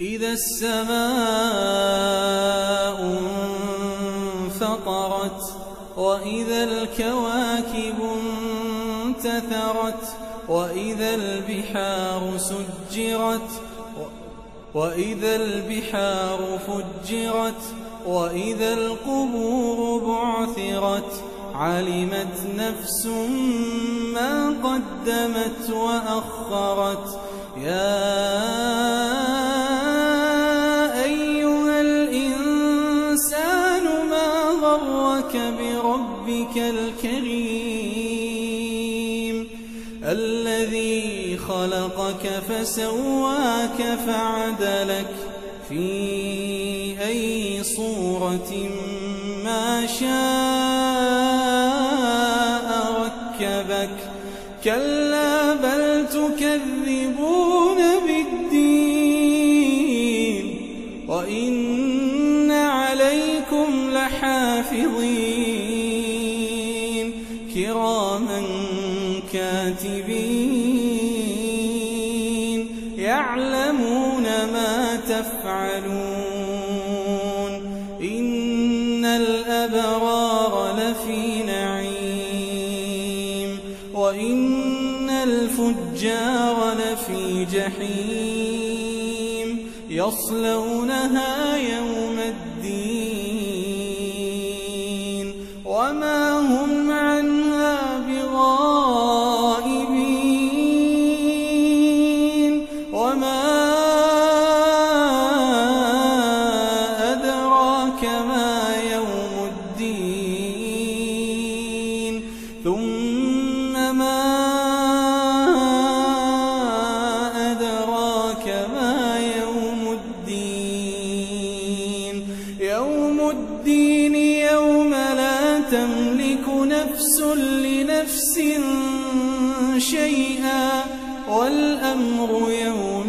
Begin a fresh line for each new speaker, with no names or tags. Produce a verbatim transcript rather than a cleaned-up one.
إذا السماء انفطرت وإذا الكواكب انتثرت وإذا البحار سجرت وإذا البحار فجرت وإذا القبور بعثرت علمت نفس ما قدمت وأخرت. يا أيها الإنسان ما غرك بربك الكريم الذي خلقك فسواك فعدلك في أي صورة ما شاء ركبك. كلا بل تكذبون بالدين وإن عليكم لحافظين كراما كاتبين يعلمون ما تفعلون. إن الأبرار لفي نعيم وإن الفجار لفي جحيم يصلونها يوم الدين وما هم عنها بغائبين. وما أدراك ما يوم الدين ثم ما أدراك ما يوم الدين. يوم الدين يوم لا تملك نفس لنفس شيئا والأمر يوم